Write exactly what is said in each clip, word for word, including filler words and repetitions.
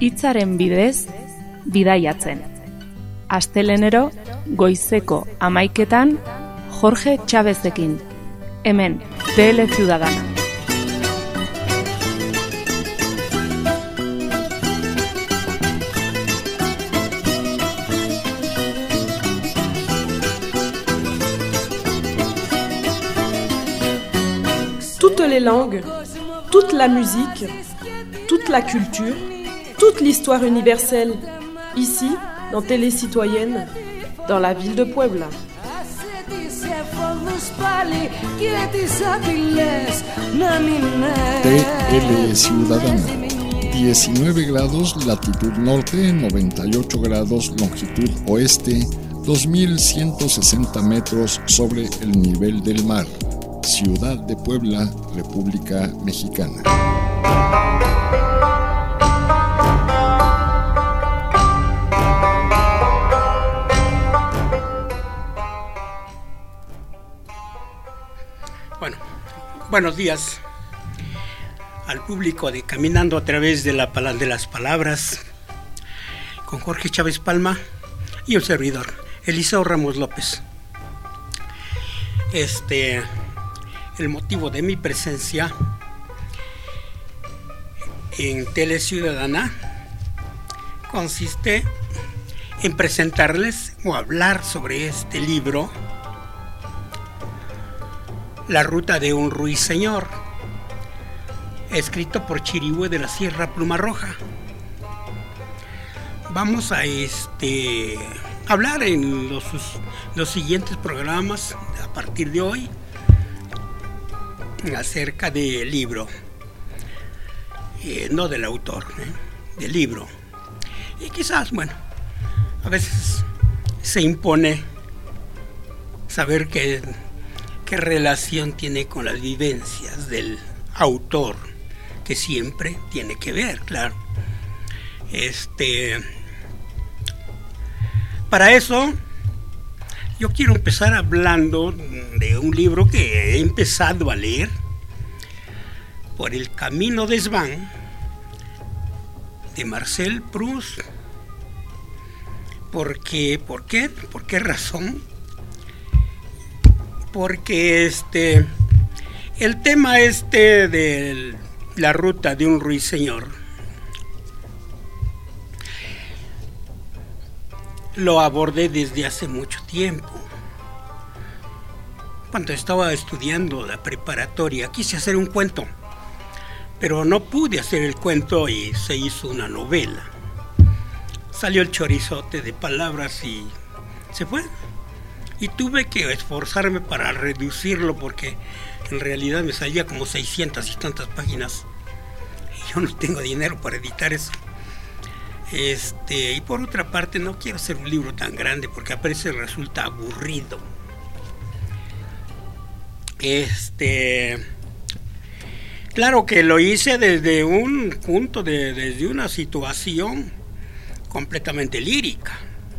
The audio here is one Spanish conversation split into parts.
hitzaren bidez bidaiatzen. Astelenero goizeko hamaiketan Jorge Chávezekin. Hemen, T L Ciudadana. Toutes les langues, toute la musique, toute la culture, toute l'histoire universelle, ici, dans Télé Citoyenne, dans la ville de Puebla. T L Ciudadana, diecinueve grados latitud norte, noventa y ocho grados longitud oeste, dos mil ciento sesenta metros sobre el nivel del mar. Ciudad de Puebla, República Mexicana. Bueno, buenos días al público de Caminando a través de, la, de las palabras, con Jorge Chávez Palma y el servidor, Eliseo Ramos López. Este... El motivo de mi presencia en Tele Ciudadana consiste en presentarles o hablar sobre este libro, La ruta de un ruiseñor, escrito por Chirihue de la Sierra Pluma Roja. Vamos a este hablar en los, los siguientes programas a partir de hoy acerca del libro, eh, no del autor, eh, del libro. Y quizás, bueno, a veces se impone saber qué, qué relación tiene con las vivencias del autor, que siempre tiene que ver, claro. Este, para eso, yo quiero empezar hablando de un libro que he empezado a leer, Por el camino de Sván, de Marcel Proust. ¿Por qué? ¿Por qué? ¿Por qué razón? Porque este, el tema este de la ruta de un ruiseñor lo abordé desde hace mucho tiempo. Cuando estaba estudiando la preparatoria, quise hacer un cuento, pero no pude hacer el cuento y se hizo una novela. Salió el chorizote de palabras y se fue. Y tuve que esforzarme para reducirlo porque en realidad me salía como seiscientas y tantas páginas. Y yo no tengo dinero para editar eso. Este, y por otra parte no quiero hacer un libro tan grande porque a veces resulta aburrido. Este, claro que lo hice desde un punto, de, desde una situación completamente lírica.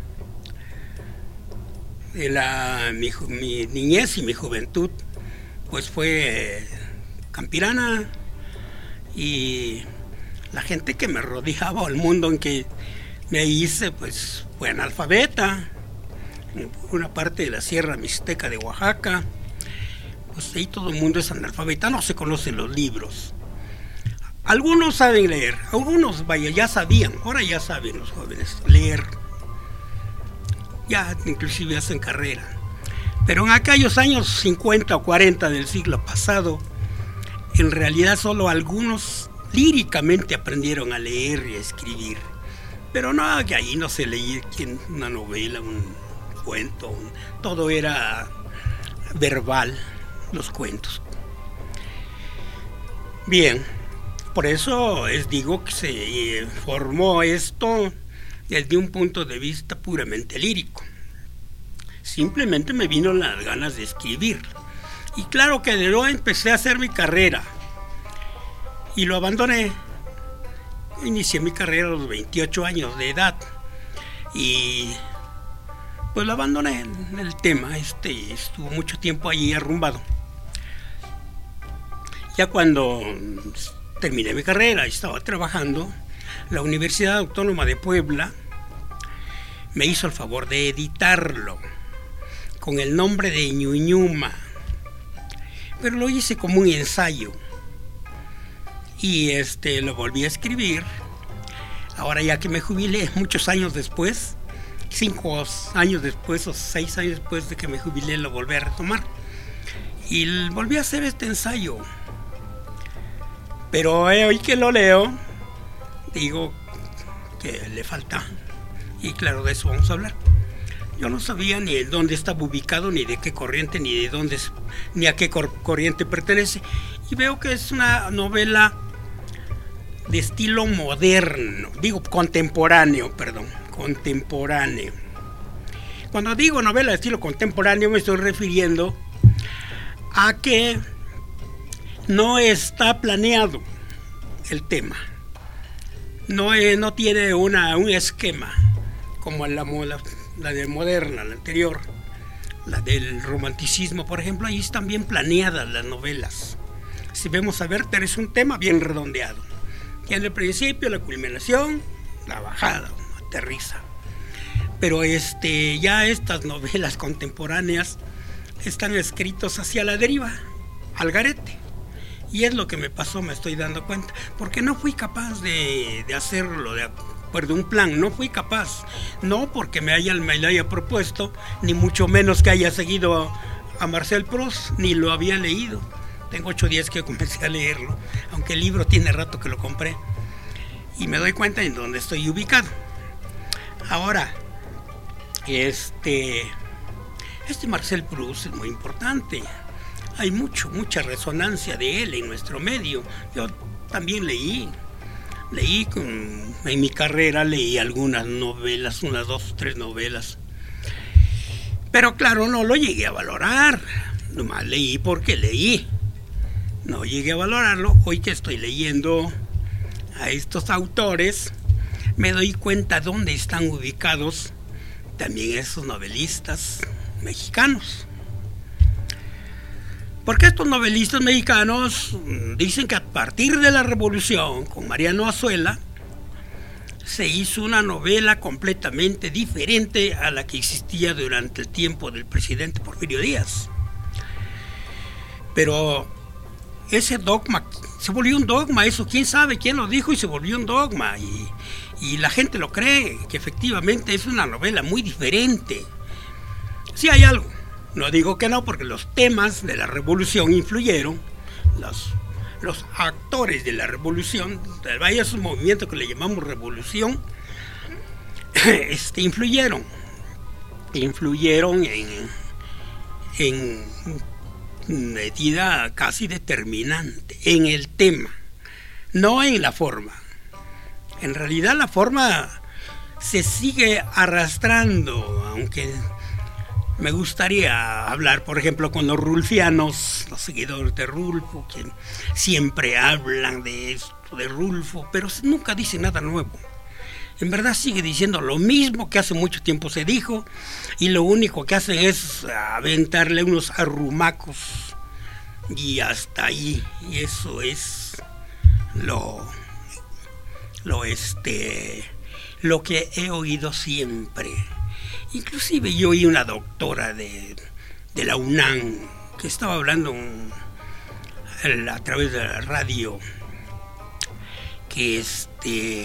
De la, mi, mi niñez y mi juventud pues fue campirana, y la gente que me rodeaba, o el mundo en que me hice, pues fue analfabeta. En una parte de la Sierra Mixteca de Oaxaca, pues ahí todo el mundo es analfabeta, no se conocen los libros. Algunos saben leer, algunos, vaya, ya sabían, ahora ya saben los jóvenes leer, ya inclusive hacen carrera. Pero en aquellos años cincuenta o cuarenta del siglo pasado, en realidad solo algunos líricamente aprendieron a leer y a escribir, pero no, que ahí no se leía una novela, un cuento, un, todo era verbal, los cuentos. Bien, por eso es, digo que se formó esto desde un punto de vista puramente lírico. Simplemente me vino las ganas de escribir, y claro que luego empecé a hacer mi carrera y lo abandoné. Inicié mi carrera a los veintiocho años de edad y pues lo abandoné en el tema. Este estuvo mucho tiempo allí arrumbado. Ya cuando terminé mi carrera y estaba trabajando, la Universidad Autónoma de Puebla me hizo el favor de editarlo con el nombre de Ñuñuma, pero lo hice como un ensayo y este lo volví a escribir. Ahora ya que me jubilé, muchos años después, cinco años después o seis años después de que me jubilé, lo volví a retomar y volví a hacer este ensayo. Pero hoy que lo leo, digo que le falta, y claro, de eso vamos a hablar. Yo no sabía ni dónde estaba ubicado, ni de qué corriente, ni de dónde, ni a qué cor- corriente pertenece, y veo que es una novela de estilo moderno, digo contemporáneo, perdón, contemporáneo. Cuando digo novela de estilo contemporáneo me estoy refiriendo a que no está planeado el tema, no, es, no tiene una, un esquema como la, la, la de moderna, la anterior, la del romanticismo, por ejemplo. Ahí están bien planeadas las novelas. Si vemos a Werther, es un tema bien redondeado. Tiene el principio, la culminación, la bajada, aterriza. Pero este, ya estas novelas contemporáneas están escritos hacia la deriva, al garete. Y es lo que me pasó, me estoy dando cuenta, porque no fui capaz de, de hacerlo, de acuerdo a un plan, no fui capaz, no porque me, haya, me lo haya propuesto, ni mucho menos que haya seguido a, a Marcel Proust, ni lo había leído. Tengo ocho días que comencé a leerlo, aunque el libro tiene rato que lo compré, y me doy cuenta en dónde estoy ubicado. Ahora, este, este Marcel Proust es muy importante. Hay mucho, mucha resonancia de él en nuestro medio. Yo también leí, leí con, en mi carrera leí algunas novelas, unas dos o tres novelas. Pero claro, no lo llegué a valorar. Nomás leí porque leí. No llegué a valorarlo. Hoy que estoy leyendo a estos autores, me doy cuenta dónde están ubicados también esos novelistas mexicanos. Porque estos novelistas mexicanos dicen que a partir de la Revolución, con Mariano Azuela, se hizo una novela completamente diferente a la que existía durante el tiempo del presidente Porfirio Díaz. Pero ese dogma, se volvió un dogma, eso quién sabe quién lo dijo, y se volvió un dogma, y, y la gente lo cree, que efectivamente es una novela muy diferente. Sí hay algo. No digo que no, porque los temas de la revolución influyeron, los, los actores de la revolución, vaya su movimiento que le llamamos revolución, este, influyeron, influyeron en, en medida casi determinante en el tema, no en la forma. En realidad la forma se sigue arrastrando, aunque me gustaría hablar, por ejemplo, con los rulfianos, los seguidores de Rulfo, que siempre hablan de esto, de Rulfo, pero nunca dicen nada nuevo. En verdad sigue diciendo lo mismo que hace mucho tiempo se dijo, y lo único que hacen es aventarle unos arrumacos, y hasta ahí. Y eso es lo, lo, este, lo que he oído siempre. Inclusive yo oí una doctora de, de la UNAM que estaba hablando un, a través de la radio que este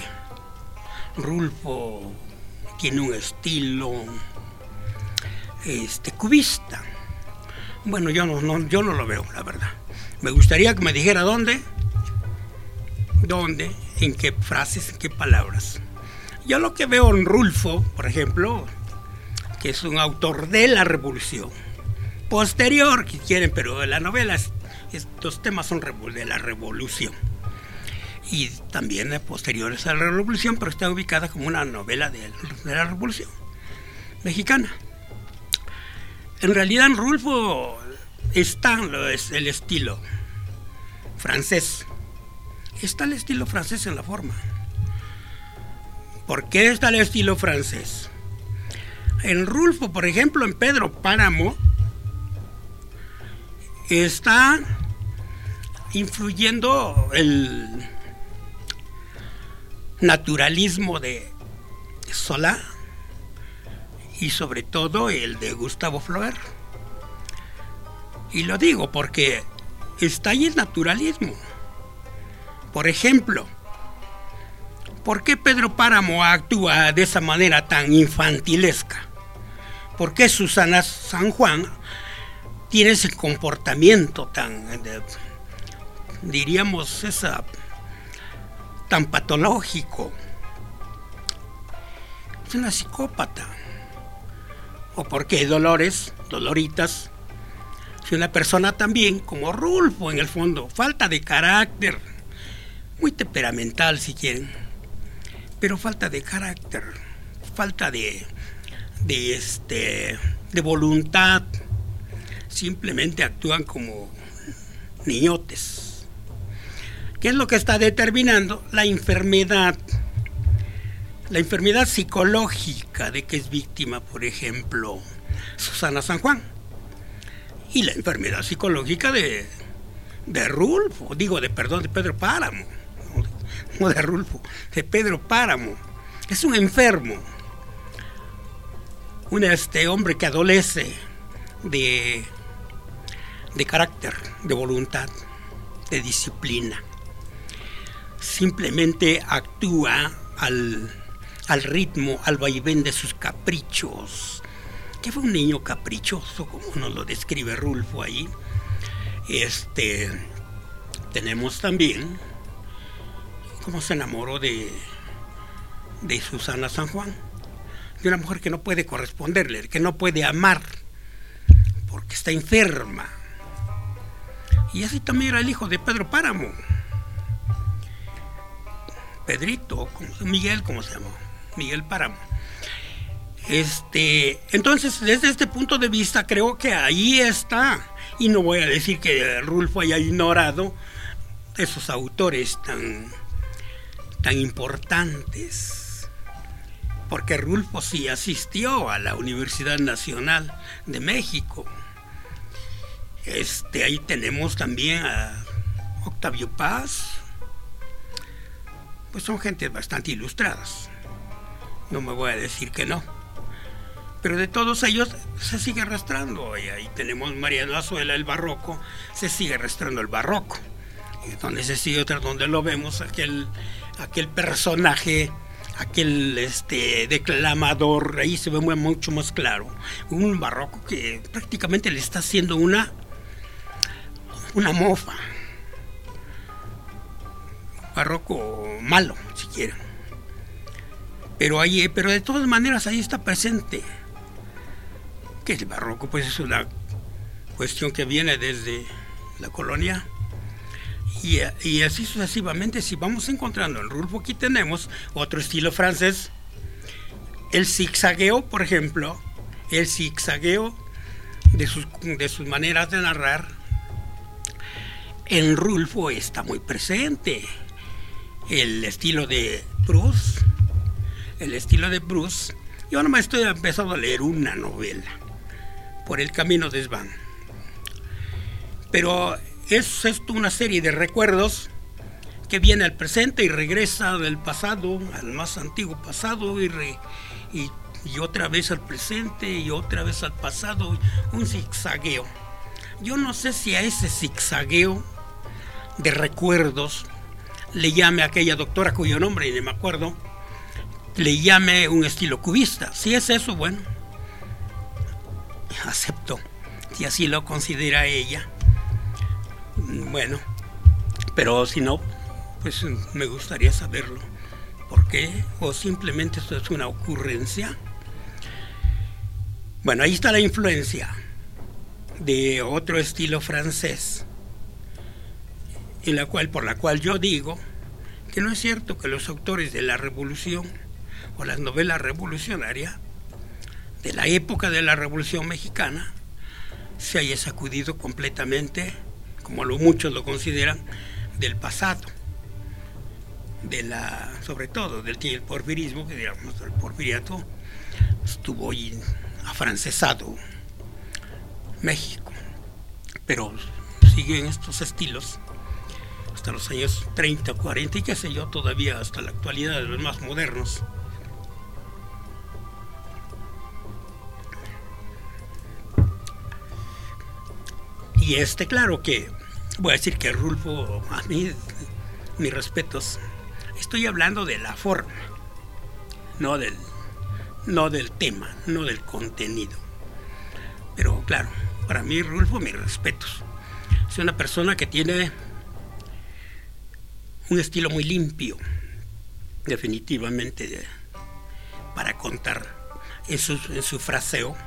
Rulfo tiene un estilo este cubista. Bueno, yo no, no, yo no lo veo, la verdad. Me gustaría que me dijera dónde, dónde, en qué frases, en qué palabras. Yo lo que veo en Rulfo, por ejemplo, que es un autor de la revolución, posterior, que quieren, pero de la novela, estos temas son de la revolución, y también de posteriores a la revolución, pero está ubicada como una novela de, de la revolución mexicana. En realidad en Rulfo está el estilo francés, está el estilo francés en la forma. ¿Por qué está el estilo francés? En Rulfo, por ejemplo, en Pedro Páramo, está influyendo el, naturalismo de Solá y sobre todo el de Gustavo Flaubert. Y lo digo porque está ahí el naturalismo. Por ejemplo, ¿por qué Pedro Páramo actúa de esa manera tan infantilesca? ¿Por qué Susana San Juan tiene ese comportamiento tan, de, diríamos, esa, tan patológico? Es una psicópata. ¿O por qué Dolores, Doloritas, es una persona también como Rulfo en el fondo? Falta de carácter, muy temperamental si quieren, pero falta de carácter, falta de, de, este, de voluntad. Simplemente actúan como niñotes. ¿Qué es lo que está determinando? La enfermedad. La enfermedad psicológica de que es víctima, por ejemplo, Susana San Juan. Y la enfermedad psicológica de, de Rulfo, digo, de perdón, de Pedro Páramo. No de Rulfo, de Pedro Páramo. Es un enfermo. Un este hombre que adolece de, de carácter, de voluntad, de disciplina. Simplemente actúa al, al ritmo, al vaivén de sus caprichos. Que fue un niño caprichoso, como nos lo describe Rulfo ahí. Este, tenemos también cómo se enamoró de, de Susana San Juan, de una mujer que no puede corresponderle, que no puede amar, porque está enferma. Y así también era el hijo de Pedro Páramo. Pedrito, Miguel, ¿cómo se llamó? Miguel Páramo. Este, entonces, desde este punto de vista, creo que ahí está. Y no voy a decir que Rulfo haya ignorado esos autores tan, tan importantes. Porque Rulfo sí asistió a la Universidad Nacional de México. Este, ahí tenemos también a Octavio Paz. Pues son gente bastante ilustradas. No me voy a decir que no. Pero de todos ellos se sigue arrastrando. Y ahí tenemos Mariano Azuela, el barroco, se sigue arrastrando el barroco. Y donde se sigue otra, donde lo vemos, aquel, aquel personaje, aquel este, declamador, ahí se ve muy, mucho más claro. Un barroco que prácticamente le está haciendo una, una mofa. Barroco malo, si quieren. Pero ahí, pero de todas maneras ahí está presente. Que el barroco pues es una cuestión que viene desde la colonia. Y, y así sucesivamente, si vamos encontrando en Rulfo, aquí tenemos otro estilo francés. El zigzagueo, por ejemplo, el zigzagueo de sus, de sus maneras de narrar, en Rulfo está muy presente. El estilo de Proust, el estilo de Proust. Yo nomás estoy empezando a leer una novela, Por el camino de Svan. Pero es esto una serie de recuerdos que viene al presente y regresa del pasado al más antiguo pasado y, re, y, y otra vez al presente y otra vez al pasado, un zigzagueo. Yo no sé si a ese zigzagueo de recuerdos le llame a aquella doctora cuyo nombre ni me acuerdo, le llame un estilo cubista. Si es eso, bueno, acepto, si así lo considera ella. Bueno, pero si no, pues me gustaría saberlo. ¿Por qué? ¿O simplemente esto es una ocurrencia? Bueno, ahí está la influencia de otro estilo francés, en la cual, por la cual yo digo que no es cierto que los autores de la Revolución o las novelas revolucionarias de la época de la Revolución Mexicana se haya sacudido completamente, como lo, muchos lo consideran, del pasado, de la, sobre todo del porfirismo, que digamos el porfiriato estuvo ahí afrancesado México, pero siguen estos estilos, hasta los años treinta, cuarenta y qué sé yo, todavía hasta la actualidad de los más modernos. Y este, claro que voy a decir que Rulfo, a mí, mis respetos, estoy hablando de la forma, no del, no del tema, no del contenido. Pero claro, para mí Rulfo, mis respetos. Es una persona que tiene un estilo muy limpio, definitivamente, de, para contar en su, en su fraseo.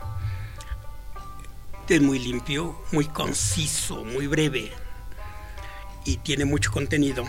Es muy limpio, muy conciso, muy breve y tiene mucho contenido.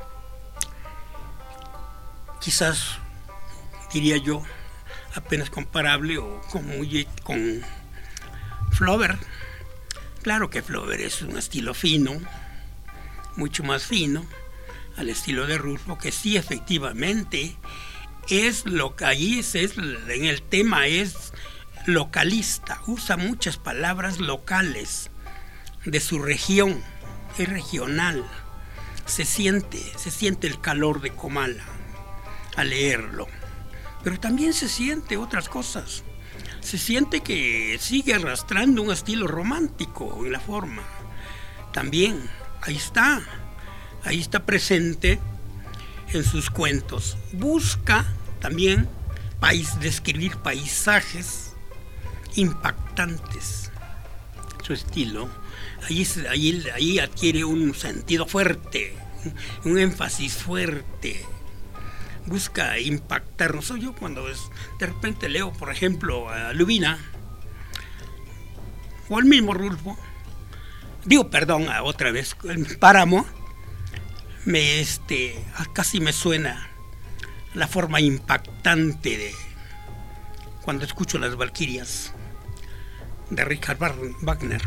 Quizás, diría yo, apenas comparable o con, muy, con Flaubert. Claro que Flaubert es un estilo fino, mucho más fino, al estilo de Rulfo, que sí, efectivamente, es lo que ahí es, es en el tema es localista, usa muchas palabras locales de su región, es regional, se siente, se siente el calor de Comala al leerlo, pero también se siente otras cosas, se siente que sigue arrastrando un estilo romántico en la forma, también, ahí está, ahí está presente en sus cuentos, busca también país, describir paisajes impactantes. Su estilo ahí, ahí, ahí adquiere un sentido fuerte, un, un énfasis fuerte, busca impactarnos. Soy yo cuando es, de repente leo, por ejemplo, a Lubina o al mismo Rulfo, digo, perdón, a otra vez, el Páramo, me este casi me suena la forma impactante de cuando escucho las Valquirias de Richard Wagner.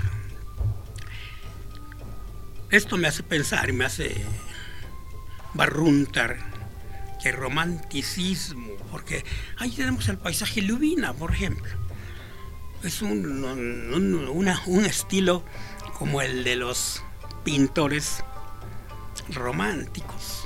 Esto me hace pensar y me hace barruntar que romanticismo, porque ahí tenemos el paisaje Lubina, por ejemplo. Es un, un, una, un estilo como el de los pintores románticos.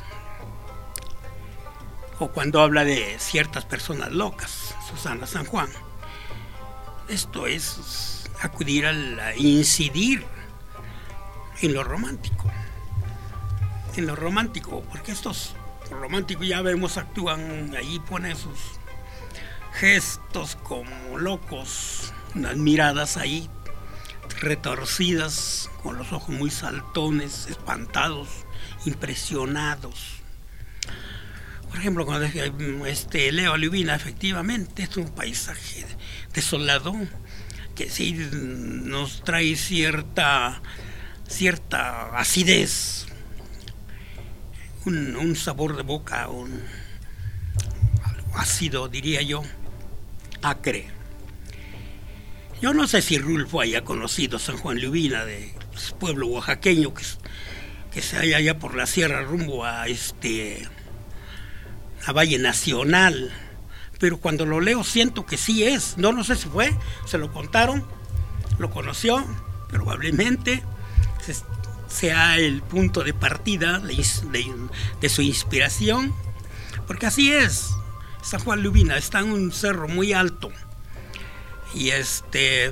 O cuando habla de ciertas personas locas, Susana San Juan. Esto es acudir a incidir en lo romántico, en lo romántico, porque estos románticos ya vemos actúan, ahí ponen sus gestos como locos, unas miradas ahí retorcidas, con los ojos muy saltones, espantados, impresionados. Por ejemplo, cuando este, leo a Lubina, efectivamente es un paisaje desolado que sí nos trae cierta, cierta acidez, un, un sabor de boca, un algo ácido, diría yo, acre. Yo no sé si Rulfo haya conocido San Juan Lubina, de pueblo oaxaqueño que, que se halla allá por la sierra rumbo a este a Valle Nacional, pero cuando lo leo siento que sí es, no, no sé si fue, se lo contaron, lo conoció, probablemente sea el punto de partida de, de, de su inspiración, porque así es, San Juan Lubina está en un cerro muy alto, y este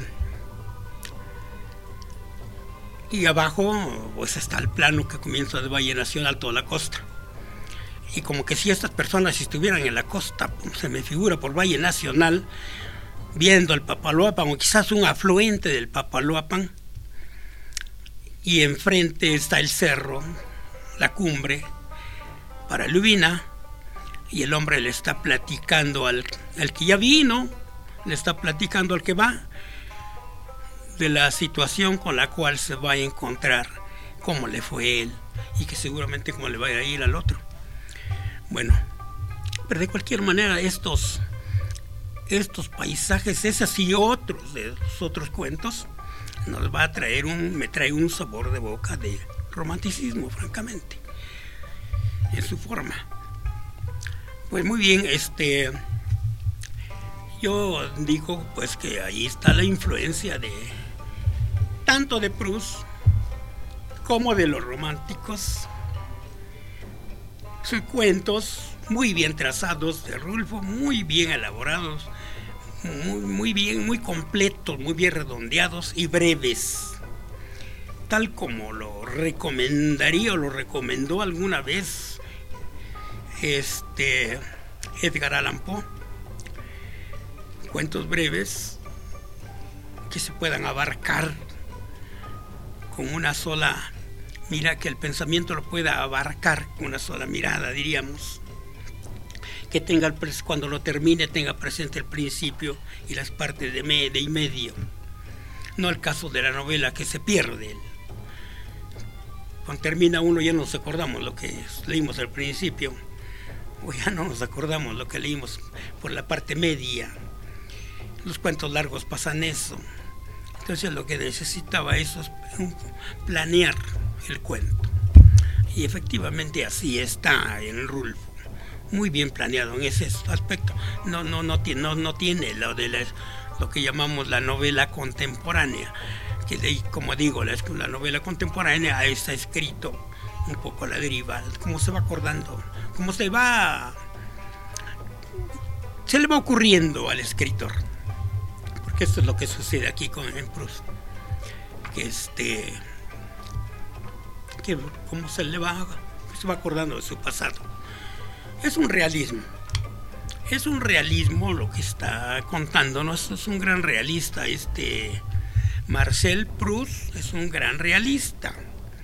y abajo pues está el plano que comienza de Valle Nacional, toda la costa. Y como que si estas personas estuvieran en la costa, se me figura por Valle Nacional, viendo el Papaloapan, o quizás un afluente del Papaloapan, y enfrente está el cerro, la cumbre, para Lubina, y el hombre le está platicando al, al que ya vino, le está platicando al que va, de la situación con la cual se va a encontrar, cómo le fue él, y que seguramente cómo le va a ir al otro. Bueno, pero de cualquier manera estos, estos paisajes, esos y otros de los otros cuentos, nos va a traer un, me trae un sabor de boca de romanticismo, francamente, en su forma. Pues muy bien, este, yo digo pues que ahí está la influencia de tanto de Proust como de los románticos Sus cuentos muy bien trazados de Rulfo, muy bien elaborados, muy, muy bien, muy completos, muy bien redondeados y breves. Tal como lo recomendaría o lo recomendó alguna vez este Edgar Allan Poe. Cuentos breves que se puedan abarcar con una sola mira, que el pensamiento lo pueda abarcar con una sola mirada, diríamos. Que tenga el, cuando lo termine tenga presente el principio y las partes de, me, de y medio. No el caso de la novela, que se pierde. Cuando termina uno ya no nos acordamos lo que leímos al principio, o ya no nos acordamos lo que leímos por la parte media. Los cuentos largos pasan eso. Entonces lo que necesitaba eso es planear el cuento. Y efectivamente así está en Rulfo. Muy bien planeado en ese aspecto. No, no, no, tiene, no, no tiene lo de la, lo que llamamos la novela contemporánea. Que de, como digo, la, la novela contemporánea está escrito un poco a la deriva, como se va acordando, como se va, se le va ocurriendo al escritor. Porque esto es lo que sucede aquí con en Proust, que este, que como se le va, se va acordando de su pasado. Es un realismo. Es un realismo lo que está contándonos. Es un gran realista. Este Marcel Proust es un gran realista.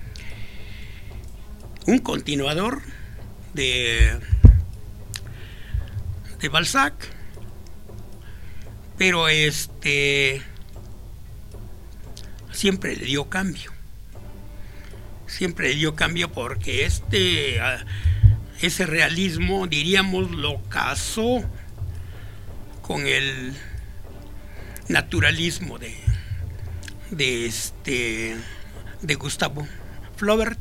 Un continuador de, de Balzac. Pero este siempre le dio cambio. Siempre le dio cambio porque este... ese realismo, diríamos, lo casó con el naturalismo de, de este de Gustave Flaubert.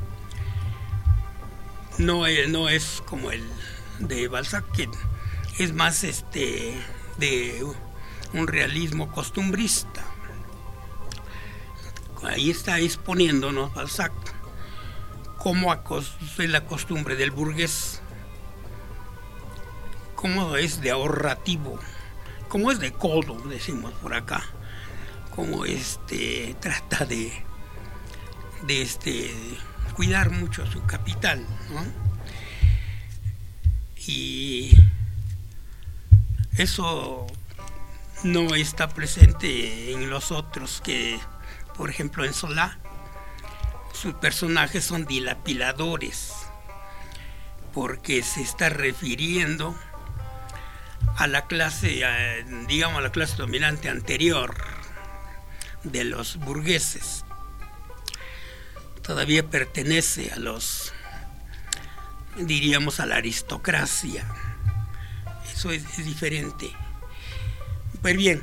No, no es como el de Balzac, que es más este de un realismo costumbrista. Ahí está exponiéndonos Balzac cómo es la costumbre del burgués, cómo es de ahorrativo, cómo es de codo, decimos por acá, cómo este trata de, de este cuidar mucho su capital, ¿no? Y eso no está presente en los otros, que por ejemplo en Zola sus personajes son dilapiladores, porque se está refiriendo a la clase, a, digamos, a la clase dominante anterior de los burgueses. Todavía pertenece a los, diríamos, a la aristocracia. Eso es, es diferente. Pues bien,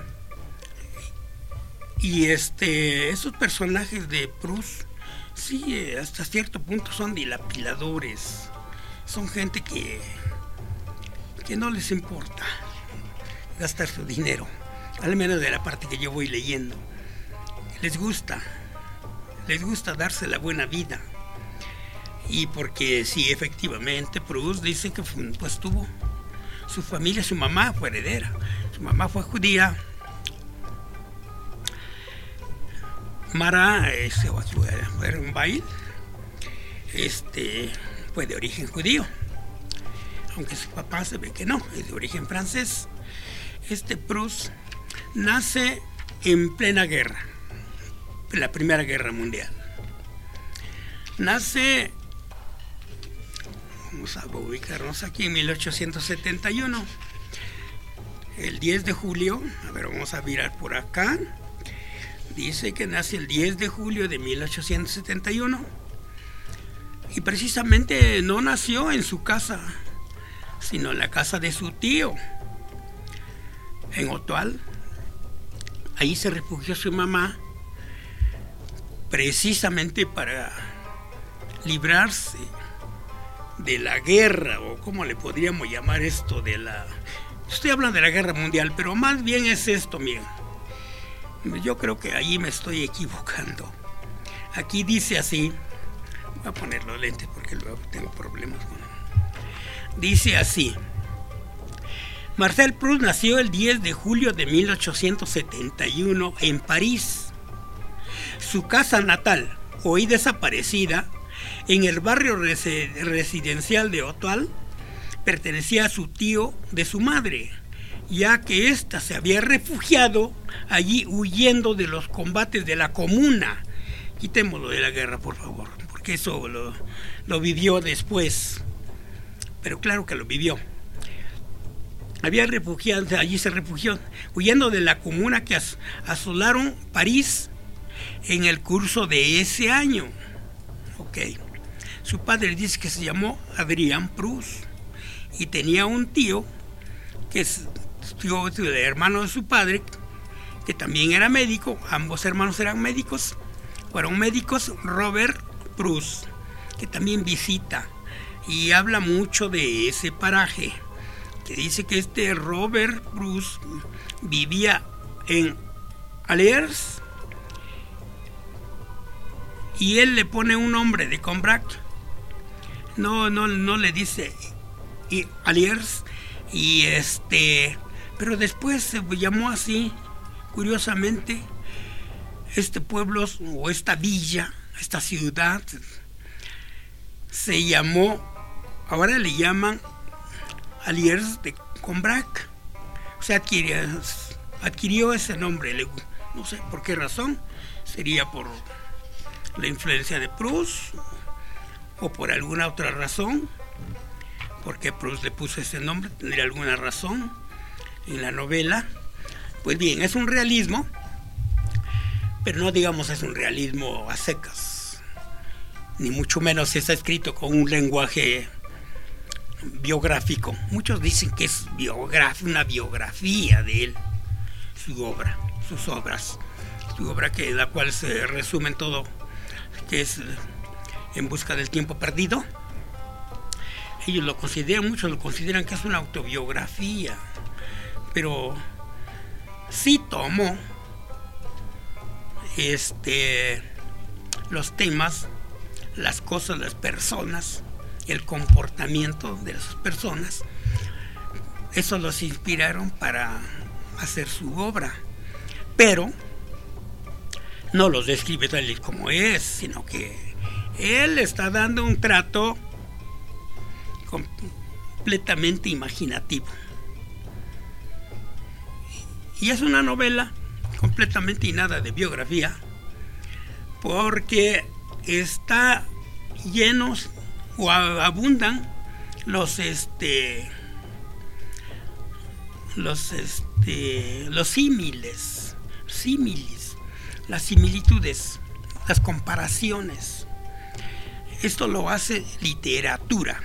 y este, esos personajes de Proust, sí, hasta cierto punto son dilapiladores. Son gente que, que no les importa gastar su dinero, al menos de la parte que yo voy leyendo. Les gusta, les gusta darse la buena vida. Y porque sí, efectivamente, Proust dice que pues tuvo su familia, su mamá fue heredera. Su mamá fue judía. Mara Ehrenweis este, fue de origen judío, aunque su papá se ve que no, es de origen francés. Este Proust nace en plena guerra, la Primera Guerra Mundial. Nace, vamos a ubicarnos aquí, en mil ochocientos setenta y uno, el diez de julio, a ver, vamos a mirar por acá. Dice que nace el diez de julio de mil ochocientos setenta y uno, y precisamente no nació en su casa, sino en la casa de su tío, en Otual. Ahí se refugió su mamá, precisamente para librarse de la guerra, o cómo le podríamos llamar esto, de la... Estoy hablando de la guerra mundial, pero más bien es esto, miren. Yo creo que ahí me estoy equivocando. Aquí dice así, voy a poner los lentes porque luego tengo problemas con Dice así: Marcel Proust nació el diez de julio de mil ochocientos setenta y uno en París. Su casa natal, hoy desaparecida, en el barrio residencial de Auteuil, pertenecía a su tío de su madre, ya que ésta se había refugiado allí huyendo de los combates de la Comuna. Quitémoslo de la guerra, por favor, porque eso lo, lo vivió después. Pero claro que lo vivió. Había refugiado, allí se refugió, huyendo de la Comuna que as, asolaron París en el curso de ese año. Ok. Su padre dice que se llamó Adrien Proust y tenía un tío que es tío, el hermano de su padre, que también era médico. Ambos hermanos eran médicos, fueron médicos. Robert Proust, que también visita y habla mucho de ese paraje, que dice que este Robert Proust vivía en Alliers y él le pone un nombre de Combrac, no, no, no le dice Alliers, y este, pero después se llamó así, curiosamente, este pueblo o esta villa, esta ciudad, se llamó, ahora le llaman Alliers de Combrac. O sea, adquirió, adquirió ese nombre, no sé por qué razón, sería por la influencia de Proust o por alguna otra razón, porque Proust le puso ese nombre, tendría alguna razón en la novela. Pues bien, es un realismo, pero no digamos es un realismo a secas, ni mucho menos está escrito con un lenguaje biográfico. Muchos dicen que es biograf- una biografía de él, su obra, sus obras, su obra que la cual se resume en todo, que es En busca del tiempo perdido. Ellos lo consideran, muchos lo consideran que es una autobiografía, pero sí tomó este los temas, las cosas, las personas, el comportamiento de las personas. Eso los inspiraron para hacer su obra, pero no los describe tal y como es, sino que él está dando un trato completamente imaginativo. Y es una novela completamente y nada de biografía, porque está llenos o abundan los este los este los símiles, símiles, las similitudes, las comparaciones. Esto lo hace literatura.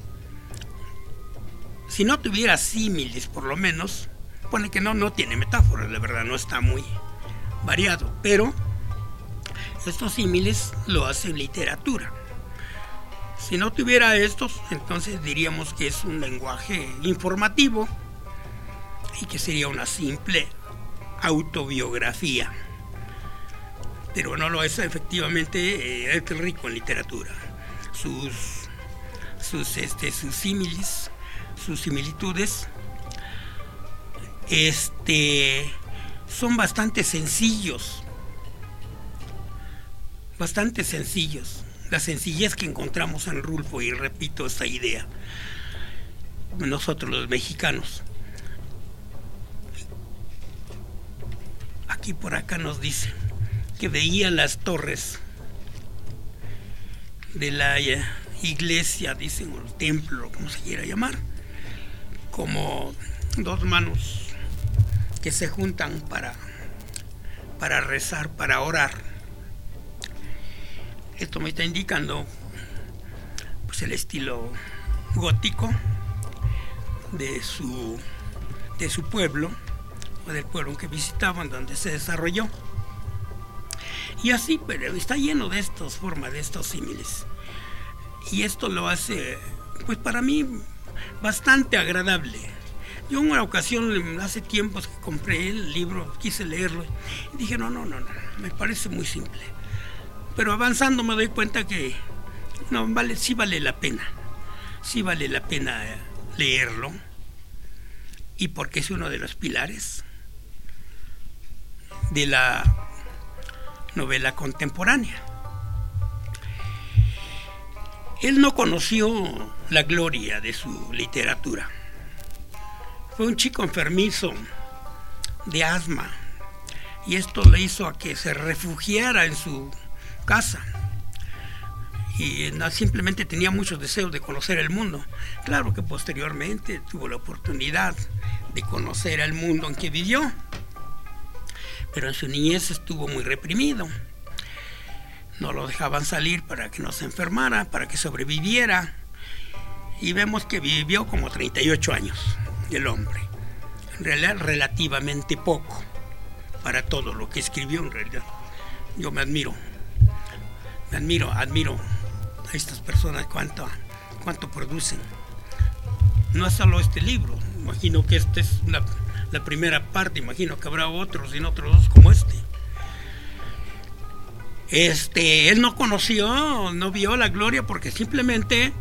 Si no tuviera símiles, por lo menos, pone que no, no tiene metáforas, la verdad, no está muy variado, pero estos símiles lo hacen literatura. Si no tuviera estos, entonces diríamos que es un lenguaje informativo y que sería una simple autobiografía. Pero no lo es, efectivamente, eh, es rico en literatura. Sus, sus, este, sus símiles, sus similitudes, este, son bastante sencillos, bastante sencillos. La sencillez que encontramos en Rulfo, y repito esta idea, nosotros los mexicanos. Aquí por acá nos dice que veía las torres de la iglesia, dicen, o el templo, como se quiera llamar, como dos manos que se juntan para, para rezar, para orar. Esto me está indicando pues el estilo gótico de su, de su pueblo, o del pueblo que visitaban, donde se desarrolló. Y así, pero está lleno de estas formas, de estos símiles. Y esto lo hace, pues para mí, bastante agradable. Yo en una ocasión, hace tiempos que compré el libro, quise leerlo, y dije, no, no, no, no, me parece muy simple. Pero avanzando me doy cuenta que no, vale, sí vale la pena. sí vale la pena leerlo, y porque es uno de los pilares de la novela contemporánea. Él no conoció la gloria de su literatura. Fue un chico enfermizo de asma, y esto le hizo a que se refugiara en su casa, y no, simplemente tenía muchos deseos de conocer el mundo. Claro que posteriormente tuvo la oportunidad de conocer el mundo en que vivió, pero en su niñez estuvo muy reprimido. No lo dejaban salir para que no se enfermara, para que sobreviviera, y vemos que vivió como treinta y ocho años el hombre. En realidad relativamente poco para todo lo que escribió. En realidad yo me admiro, me admiro, admiro a estas personas, cuánto, cuánto producen. No es solo este libro, imagino que esta es la, la primera parte, imagino que habrá otros y otros dos como este. Este, él no conoció, no vio la gloria porque simplemente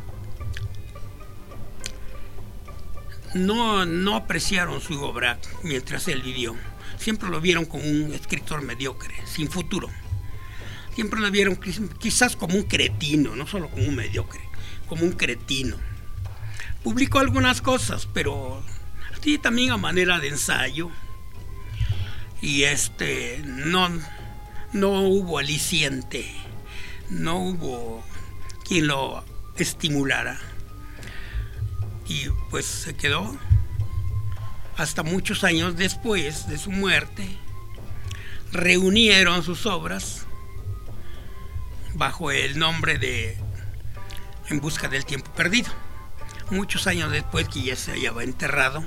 no, no apreciaron su obra mientras él vivió. Siempre lo vieron como un escritor mediocre, sin futuro. Siempre lo vieron quizás como un cretino, no solo como un mediocre, como un cretino. Publicó algunas cosas, pero sí, también a manera de ensayo. Y este, no... no hubo aliciente, no hubo quien lo estimulara, y pues se quedó hasta muchos años después de su muerte. Reunieron sus obras bajo el nombre de En busca del tiempo perdido. Muchos años después que ya se hallaba enterrado,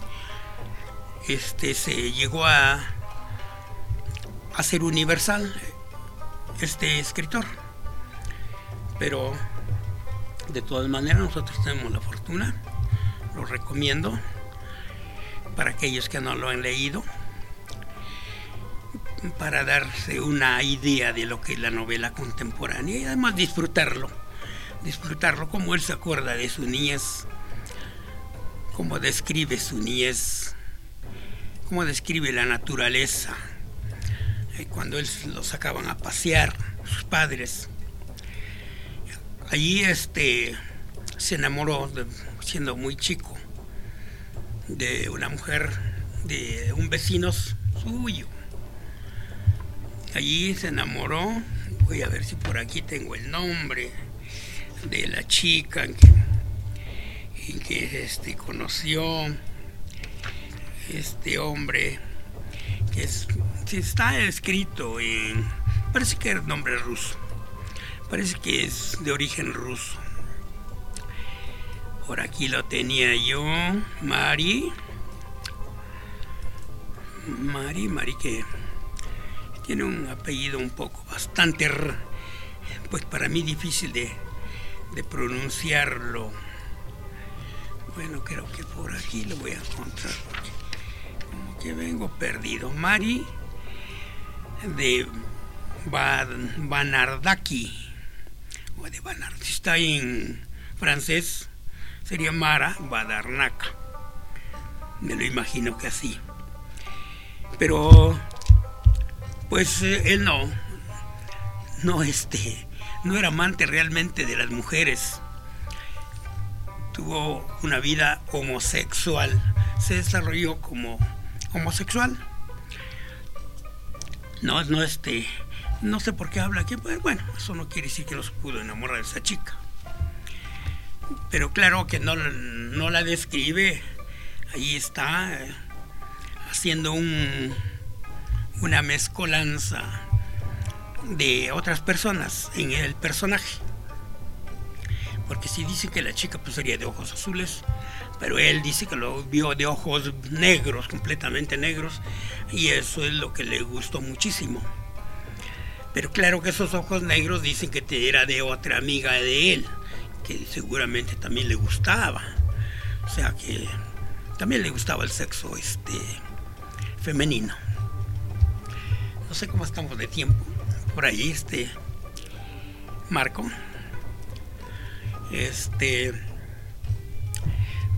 este se llegó a a ser universal este escritor, pero de todas maneras nosotros tenemos la fortuna, lo recomiendo para aquellos que no lo han leído, para darse una idea de lo que es la novela contemporánea, y además disfrutarlo, disfrutarlo como él se acuerda de su niñez, cómo describe su niñez, cómo describe la naturaleza, cuando él lo sacaban a pasear, sus padres. Allí este, se enamoró, de, siendo muy chico, de una mujer, de un vecino suyo. Allí se enamoró, voy a ver si por aquí tengo el nombre de la chica en que, en que este, conoció este hombre, que es, está escrito en, parece que el nombre es ruso, parece que es de origen ruso. Por aquí lo tenía yo, Mari, Mari, Mari que tiene un apellido un poco bastante, pues para mí difícil de, de pronunciarlo. Bueno, creo que por aquí lo voy a encontrar, porque como que vengo perdido. Mari de Banardaki, o de Banard, si está en francés sería Mara Badarnaca, me lo imagino que así. Pero pues él no no este no era amante realmente de las mujeres, tuvo una vida homosexual, se desarrolló como homosexual. No, no, este, no sé por qué habla aquí, pues bueno, eso no quiere decir que no se pudo enamorar de esa chica. Pero claro que no, no la describe, ahí está eh, haciendo un, una mezcolanza de otras personas en el personaje. Porque sí dice que la chica pues sería de ojos azules, pero él dice que lo vio de ojos negros, completamente negros, y eso es lo que le gustó muchísimo. Pero claro que esos ojos negros dicen que era de otra amiga de él, que seguramente también le gustaba, o sea que también le gustaba el sexo este femenino. No sé cómo estamos de tiempo por ahí, este Marco. Este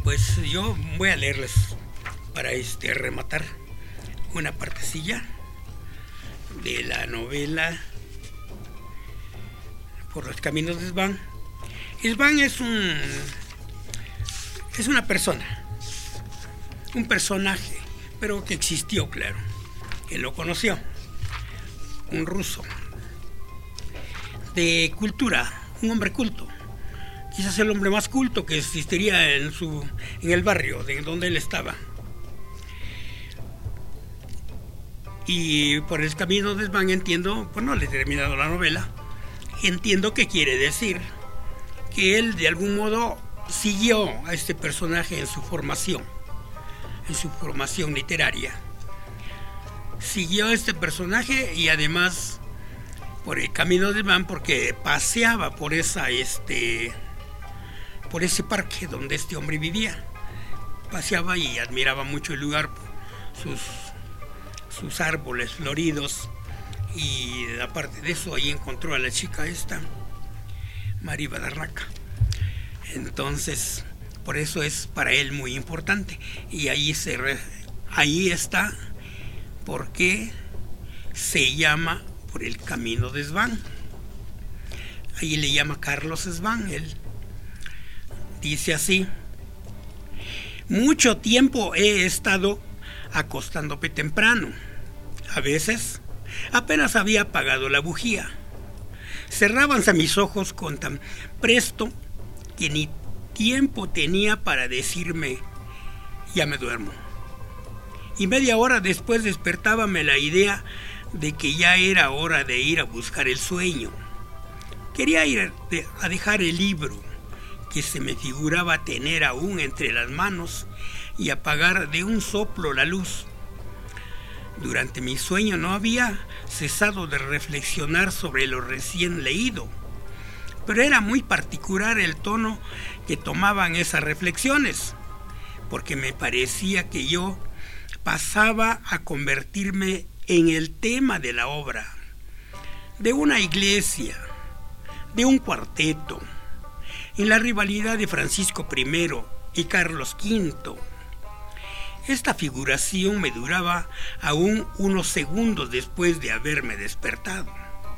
Pues yo voy a leerles para este rematar una partecilla de la novela Por los caminos de Svan. Svan es un es una persona, un personaje, pero que existió, claro, que lo conoció, un ruso de cultura, un hombre culto, quizás el hombre más culto que existiría en su en el barrio de donde él estaba. Y por el camino de Svan entiendo, pues no le he terminado la novela, entiendo que quiere decir que él de algún modo siguió a este personaje en su formación, en su formación literaria. Siguió a este personaje y además por el camino de Svan porque paseaba por esa este por ese parque donde este hombre vivía. Paseaba y admiraba mucho el lugar, sus sus árboles floridos, y aparte de eso ahí encontró a la chica esta, Mari Badarraca. Entonces, por eso es para él muy importante. Y ahí se re, ahí está por qué se llama Por el camino de Svan. Ahí le llama Carlos Svan. Él dice así: mucho tiempo he estado acostándome temprano. A veces apenas había apagado la bujía. Cerrábanse mis ojos con tan presto que ni tiempo tenía para decirme ya me duermo. Y media hora después despertábame la idea de que ya era hora de ir a buscar el sueño. Quería ir a dejar el libro que se me figuraba tener aún entre las manos y apagar de un soplo la luz. Durante mi sueño no había cesado de reflexionar sobre lo recién leído, pero era muy particular el tono que tomaban esas reflexiones, porque me parecía que yo pasaba a convertirme en el tema de la obra, de una iglesia, de un cuarteto, en la rivalidad de Francisco primero y Carlos quinto. Esta figuración me duraba aún unos segundos después de haberme despertado.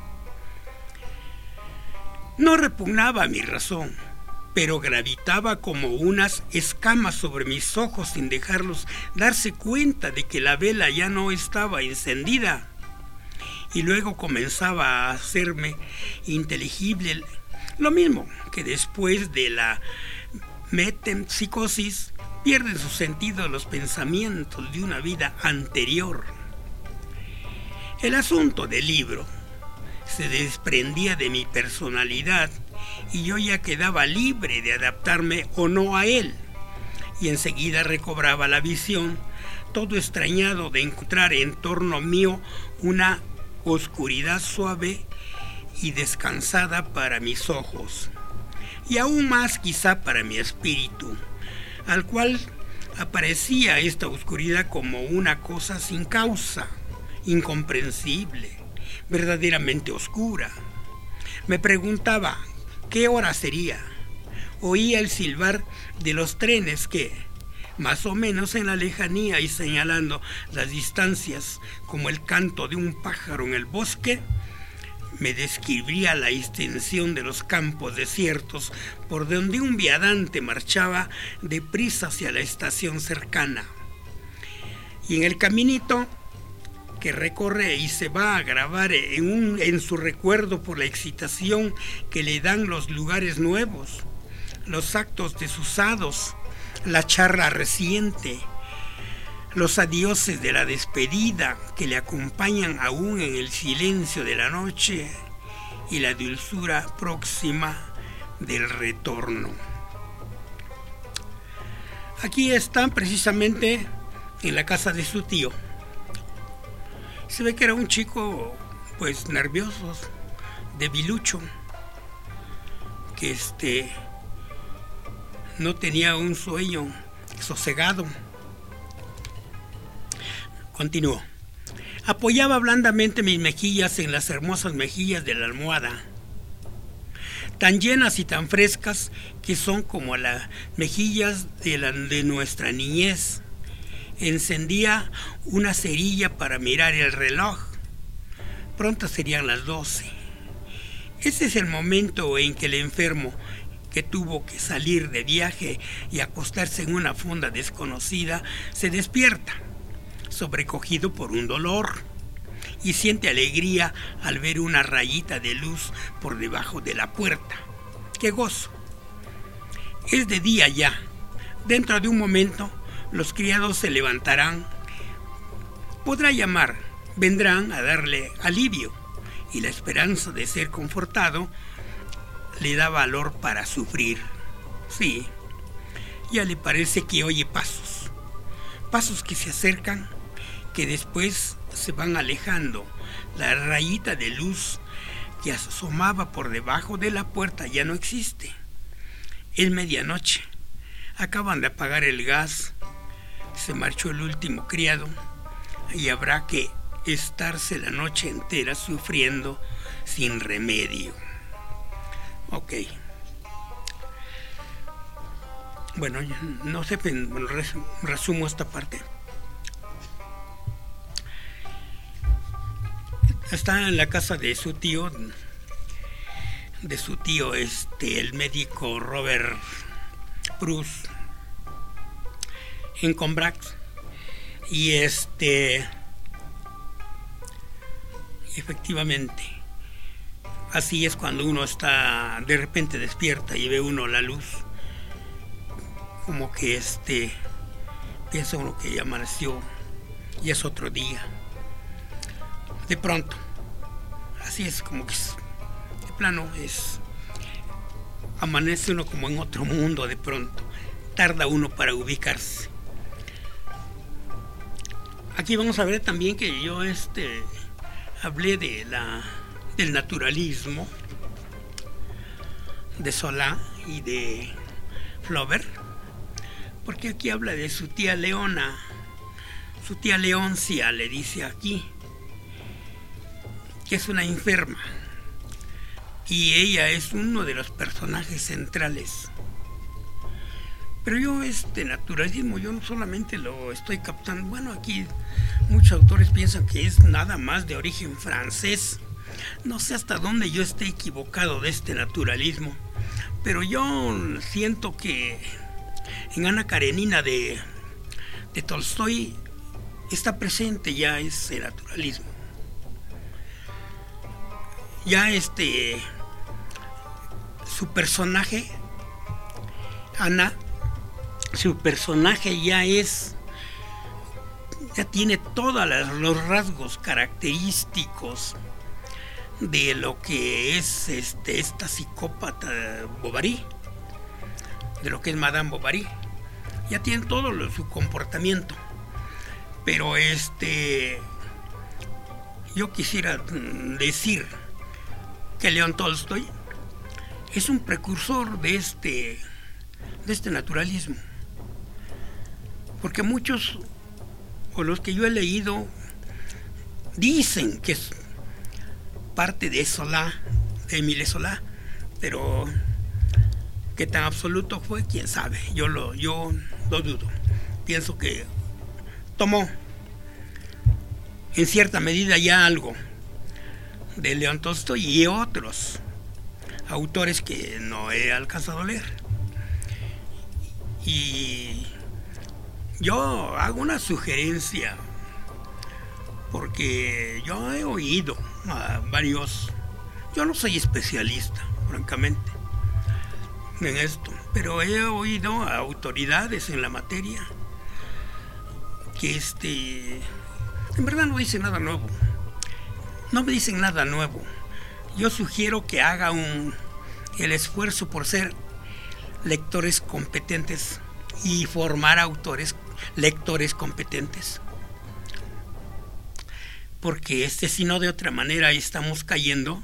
No repugnaba a mi razón, pero gravitaba como unas escamas sobre mis ojos sin dejarlos darse cuenta de que la vela ya no estaba encendida. Y luego comenzaba a hacerme inteligible, lo mismo que después de la metempsicosis pierden su sentido los pensamientos de una vida anterior. El asunto del libro se desprendía de mi personalidad y yo ya quedaba libre de adaptarme o no a él, y enseguida recobraba la visión, todo extrañado de encontrar en torno mío una oscuridad suave y descansada para mis ojos, y aún más quizá para mi espíritu, al cual aparecía esta oscuridad como una cosa sin causa, incomprensible, verdaderamente oscura. Me preguntaba qué hora sería. Oía el silbar de los trenes que, más o menos en la lejanía y señalando las distancias como el canto de un pájaro en el bosque, me describía la extensión de los campos desiertos por donde un viandante marchaba deprisa hacia la estación cercana. Y en el caminito que recorre y se va a grabar en, un, en su recuerdo por la excitación que le dan los lugares nuevos, los actos desusados, la charla reciente, los adioses de la despedida que le acompañan aún en el silencio de la noche y la dulzura próxima del retorno. Aquí están precisamente en la casa de su tío. Se ve que era un chico pues nervioso, debilucho, que este no tenía un sueño sosegado. Continuó. Apoyaba blandamente mis mejillas en las hermosas mejillas de la almohada. tan llenas y tan frescas que son como las mejillas de, la, de nuestra niñez. Encendía una cerilla para mirar el reloj. Pronto serían las doce. Ese es el momento en que el enfermo, que tuvo que salir de viaje y acostarse en una fonda desconocida, se despierta, sobrecogido por un dolor, y siente alegría al ver una rayita de luz por debajo de la puerta. ¡Qué gozo! Es de día ya. Dentro de un momento, los criados se levantarán. Podrá llamar, vendrán a darle alivio, y la esperanza de ser confortado le da valor para sufrir. Sí, ya le parece que oye pasos, pasos que se acercan, que después se van alejando. La rayita de luz que asomaba por debajo de la puerta ya no existe. Es medianoche, acaban de apagar el gas, se marchó el último criado y habrá que estarse la noche entera sufriendo sin remedio. Ok. Bueno, no sé, resumo esta parte. Está en la casa de su tío, de su tío, este, el médico Robert Bruce, en Combrax, y este, efectivamente, así es cuando uno está, de repente despierta y ve uno la luz, como que este, piensa uno que ya amaneció y es otro día. De pronto, así es como que es, de plano es, amanece uno como en otro mundo de pronto, tarda uno para ubicarse. Aquí vamos a ver también que yo este, hablé de la, del naturalismo, de Solá y de Flaubert, porque aquí habla de su tía Leona, su tía Leoncia le dice aquí, que es una enferma, y ella es uno de los personajes centrales. Pero yo este naturalismo, yo no solamente lo estoy captando, bueno, aquí muchos autores piensan que es nada más de origen francés. No sé hasta dónde yo esté equivocado de este naturalismo, pero yo siento que en Ana Karenina de, de Tolstoy está presente ya ese naturalismo. Ya este, su personaje, Ana, su personaje ya es, ya tiene todos los rasgos característicos de lo que es este, esta psicópata Bovary, de lo que es Madame Bovary. Ya tiene todo lo, su comportamiento. Pero este, yo quisiera decir que León Tolstoy es un precursor de este, de este naturalismo, porque muchos, o los que yo he leído, dicen que es parte de Solá, de Émile Solá, pero qué tan absoluto fue, quién sabe. Yo lo, yo lo dudo. Pienso que tomó en cierta medida ya algo de León Tolstoy y otros autores que no he alcanzado a leer. Y yo hago una sugerencia, porque yo he oído a varios, yo no soy especialista, francamente, en esto, pero he oído a autoridades en la materia que este, en verdad no dicen nada nuevo. No me dicen nada nuevo. Yo sugiero que haga un, el esfuerzo por ser lectores competentes y formar autores, lectores competentes. Porque este, si no, de otra manera estamos cayendo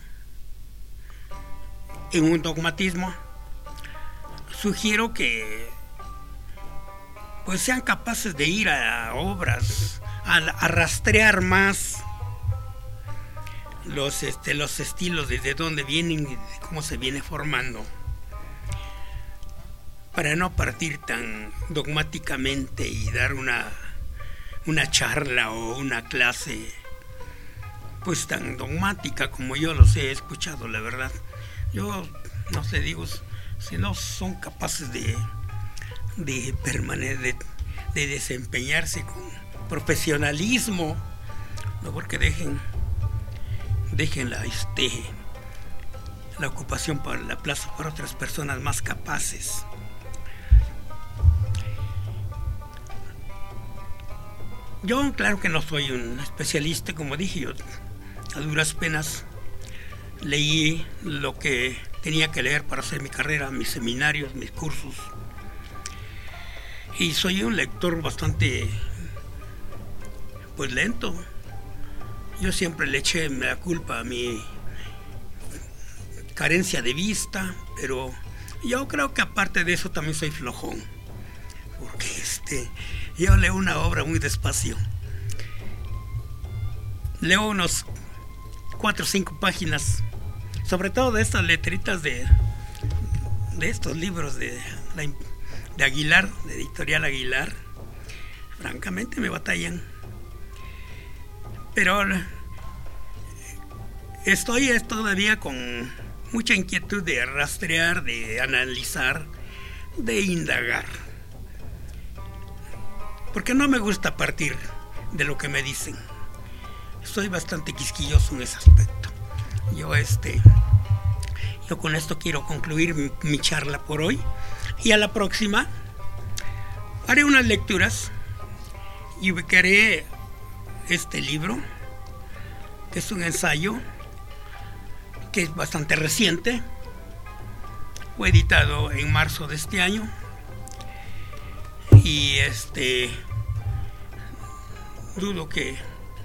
en un dogmatismo. Sugiero que pues sean capaces de ir a obras, a, a rastrear más los, este, los estilos, desde dónde vienen y cómo se viene formando, para no partir tan dogmáticamente y dar una, una charla o una clase pues tan dogmática como yo los he escuchado, la verdad. Yo no sé, digo, si no son capaces de, de permanecer, de, de desempeñarse con profesionalismo, mejor que dejen, dejen la, este, la ocupación para la plaza para otras personas más capaces. Yo, claro que no soy un especialista, como dije, yo a duras penas leí lo que tenía que leer para hacer mi carrera, mis seminarios, mis cursos. Y soy un lector bastante, pues, lento. Yo siempre le eché la culpa a mi carencia de vista, pero yo creo que aparte de eso también soy flojón. Porque este, yo leo una obra muy despacio. Leo unos cuatro o cinco páginas, sobre todo de estas letritas de, de estos libros de, de Aguilar, de Editorial Aguilar. Francamente me batallan. Pero estoy todavía con mucha inquietud de rastrear, de analizar, de indagar. Porque no me gusta partir de lo que me dicen. Soy bastante quisquilloso en ese aspecto. Yo este, yo con esto quiero concluir mi, mi charla por hoy. Y a la próxima haré unas lecturas y ubicaré este libro, que es un ensayo que es bastante reciente. Fue editado en marzo de este año. Y este dudo que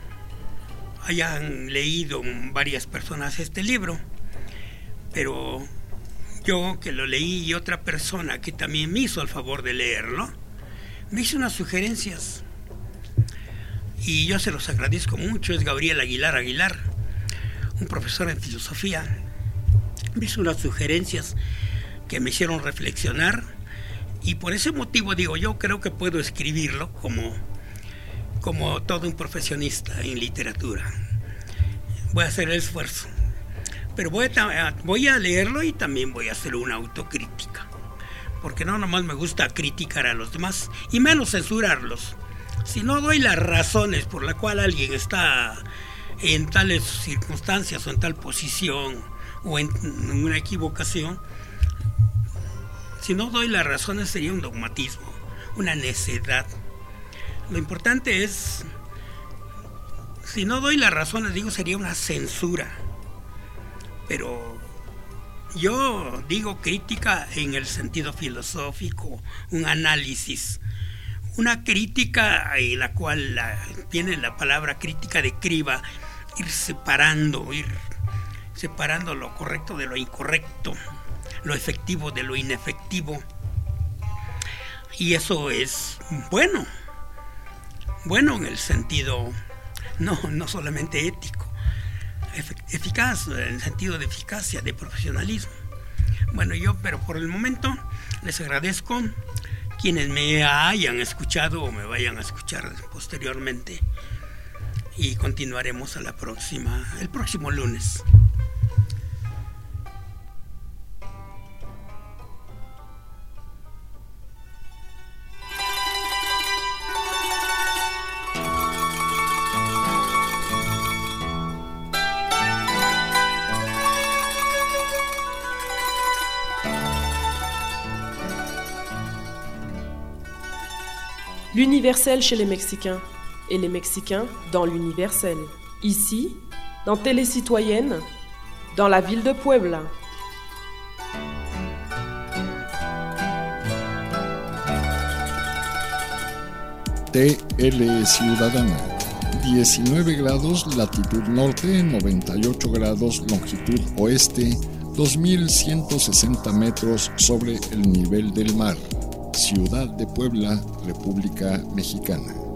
hayan leído varias personas este libro, pero yo que lo leí y otra persona que también me hizo el favor de leerlo, me hizo unas sugerencias y yo se los agradezco mucho. Es Gabriel Aguilar Aguilar, un profesor en filosofía. Me hizo unas sugerencias que me hicieron reflexionar. Y por ese motivo digo, yo creo que puedo escribirlo como, como todo un profesionista en literatura. Voy a hacer el esfuerzo. Pero voy a, voy a leerlo y también voy a hacer una autocrítica. Porque no nomás me gusta criticar a los demás, y menos censurarlos. Si no doy las razones por las cuales alguien está en tales circunstancias o en tal posición o en una equivocación, si no doy las razones sería un dogmatismo, una necedad. Lo importante es, si no doy las razones, digo, sería una censura. Pero yo digo crítica en el sentido filosófico, un análisis. Una crítica en la cual la, viene la palabra crítica de criba, ir separando, ir separando lo correcto de lo incorrecto, lo efectivo de lo inefectivo. Y eso es bueno, bueno en el sentido no, no solamente ético, eficaz, en el sentido de eficacia, de profesionalismo. Bueno, yo, pero por el momento les agradezco quienes me hayan escuchado o me vayan a escuchar posteriormente, y continuaremos a la próxima, el próximo lunes. L'universel chez les Mexicains, et les Mexicains dans l'universel. Ici, dans Télécitoyenne, dans la ville de Puebla. T L Ciudadana, diecinueve grados latitud norte, noventa y ocho grados longitud oeste, dos mil ciento sesenta metros sobre el nivel del mar. Ciudad de Puebla, República Mexicana.